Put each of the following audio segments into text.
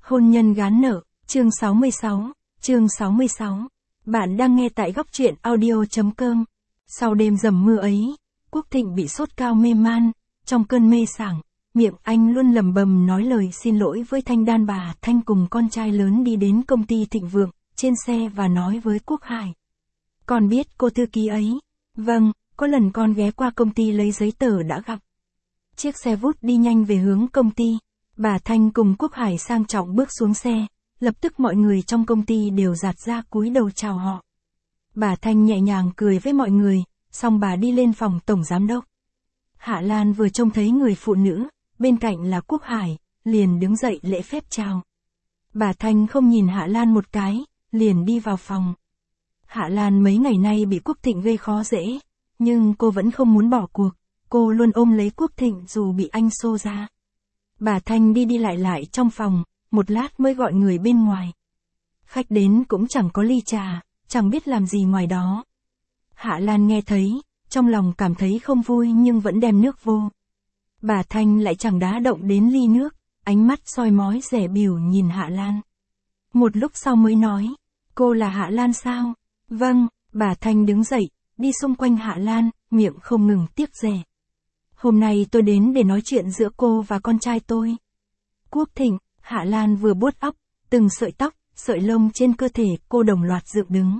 Hôn nhân gán nợ, chương 66. Bạn đang nghe tại góc truyện audio.com. Sau đêm dầm mưa ấy, Quốc Thịnh bị sốt cao mê man, trong cơn mê sảng, miệng anh luôn lẩm bẩm nói lời xin lỗi với Thanh Đan. Bà Thanh cùng con trai lớn đi đến công ty Thịnh Vượng, trên xe và nói với Quốc Hải. Con biết cô thư ký ấy. Vâng, có lần con ghé qua công ty lấy giấy tờ đã gặp. Chiếc xe vút đi nhanh về hướng công ty. Bà Thanh cùng Quốc Hải sang trọng bước xuống xe, lập tức mọi người trong công ty đều dạt ra cúi đầu chào họ. Bà Thanh nhẹ nhàng cười với mọi người, xong bà đi lên phòng tổng giám đốc. Hạ Lan vừa trông thấy người phụ nữ, bên cạnh là Quốc Hải, liền đứng dậy lễ phép chào. Bà Thanh không nhìn Hạ Lan một cái, liền đi vào phòng. Hạ Lan mấy ngày nay bị Quốc Thịnh gây khó dễ, nhưng cô vẫn không muốn bỏ cuộc, cô luôn ôm lấy Quốc Thịnh dù bị anh xô ra. Bà Thanh đi lại trong phòng, một lát mới gọi người bên ngoài. Khách đến cũng chẳng có ly trà, chẳng biết làm gì ngoài đó. Hạ Lan nghe thấy, trong lòng cảm thấy không vui nhưng vẫn đem nước vô. Bà Thanh lại chẳng đá động đến ly nước, ánh mắt soi mói dè bỉu nhìn Hạ Lan. Một lúc sau mới nói, cô là Hạ Lan sao? Vâng, bà Thanh đứng dậy, đi xung quanh Hạ Lan, miệng không ngừng tiếc rẻ. Hôm nay tôi đến để nói chuyện giữa cô và con trai tôi. Quốc Thịnh, Hạ Lan vừa vuốt óc, từng sợi tóc, sợi lông trên cơ thể cô đồng loạt dựng đứng.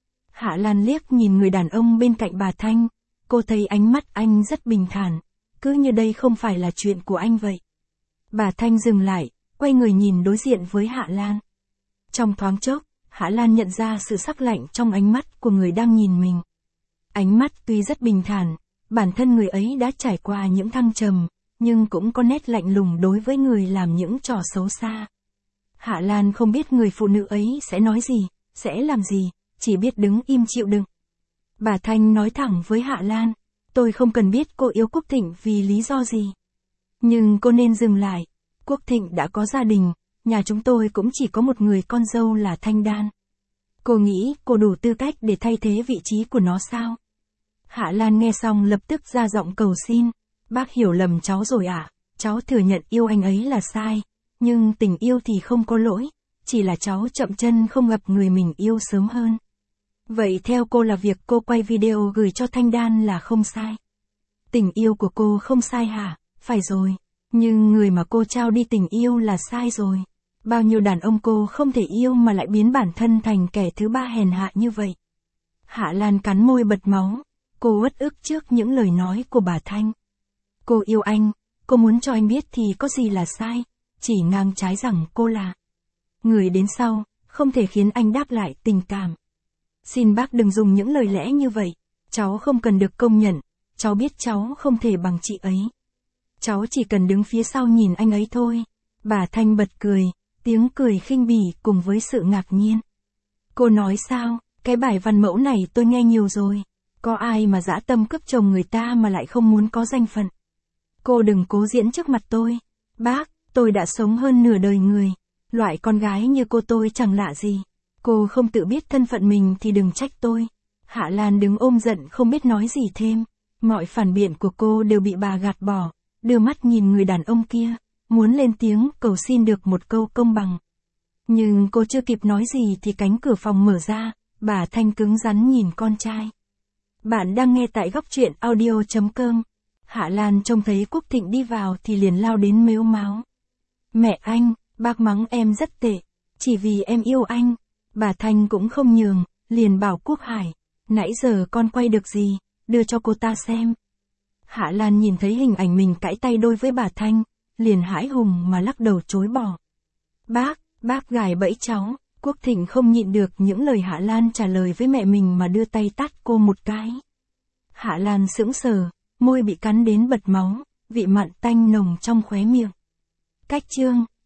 Hạ Lan liếc nhìn người đàn ông bên cạnh bà Thanh, cô thấy ánh mắt anh rất bình thản, cứ như đây không phải là chuyện của anh vậy. Bà Thanh dừng lại, quay người nhìn đối diện với Hạ Lan. Trong thoáng chốc, Hạ Lan nhận ra sự sắc lạnh trong ánh mắt của người đang nhìn mình. Ánh mắt tuy rất bình thản, bản thân người ấy đã trải qua những thăng trầm, nhưng cũng có nét lạnh lùng đối với người làm những trò xấu xa. Hạ Lan không biết người phụ nữ ấy sẽ nói gì, sẽ làm gì, chỉ biết đứng im chịu đựng. Bà Thanh nói thẳng với Hạ Lan, tôi không cần biết cô yêu Quốc Thịnh vì lý do gì. Nhưng cô nên dừng lại, Quốc Thịnh đã có gia đình, nhà chúng tôi cũng chỉ có một người con dâu là Thanh Đan. Cô nghĩ cô đủ tư cách để thay thế vị trí của nó sao? Hạ Lan nghe xong lập tức ra giọng cầu xin, bác hiểu lầm cháu rồi ạ, cháu thừa nhận yêu anh ấy là sai, nhưng tình yêu thì không có lỗi, chỉ là cháu chậm chân không gặp người mình yêu sớm hơn. Vậy theo cô là việc cô quay video gửi cho Thanh Đan là không sai. Tình yêu của cô không sai hả? Phải rồi, nhưng người mà cô trao đi tình yêu là sai rồi. Bao nhiêu đàn ông cô không thể yêu mà lại biến bản thân thành kẻ thứ ba hèn hạ như vậy. Hạ Lan cắn môi bật máu, cô uất ức trước những lời nói của bà Thanh. Cô yêu anh, cô muốn cho anh biết thì có gì là sai, chỉ ngang trái rằng cô là người đến sau, không thể khiến anh đáp lại tình cảm. Xin bác đừng dùng những lời lẽ như vậy, cháu không cần được công nhận, cháu biết cháu không thể bằng chị ấy. Cháu chỉ cần đứng phía sau nhìn anh ấy thôi. Bà Thanh bật cười, tiếng cười khinh bỉ cùng với sự ngạc nhiên. Cô nói sao, cái bài văn mẫu này tôi nghe nhiều rồi. Có ai mà dã tâm cướp chồng người ta mà lại không muốn có danh phận. Cô đừng cố diễn trước mặt tôi. Bác, tôi đã sống hơn nửa đời người. Loại con gái như cô tôi chẳng lạ gì. Cô không tự biết thân phận mình thì đừng trách tôi. Hạ Lan đứng ôm giận không biết nói gì thêm. Mọi phản biện của cô đều bị bà gạt bỏ. Đưa mắt nhìn người đàn ông kia, muốn lên tiếng cầu xin được một câu công bằng. Nhưng cô chưa kịp nói gì thì cánh cửa phòng mở ra, bà Thanh cứng rắn nhìn con trai. Bạn đang nghe tại góc truyện audio.com. Hạ Lan trông thấy Quốc Thịnh đi vào thì liền lao đến mếu máo. Mẹ anh, bác mắng em rất tệ, chỉ vì em yêu anh. Bà Thanh cũng không nhường, liền bảo Quốc Hải, nãy giờ con quay được gì, đưa cho cô ta xem. Hạ Lan nhìn thấy hình ảnh mình cãi tay đôi với bà Thanh, liền hãi hùng mà lắc đầu chối bỏ. Bác gài bẫy cháu. Quốc Thịnh không nhịn được những lời Hạ Lan trả lời với mẹ mình mà đưa tay tát cô một cái. Hạ Lan sững sờ, môi bị cắn đến bật máu, vị mặn tanh nồng trong khóe miệng. Cách chương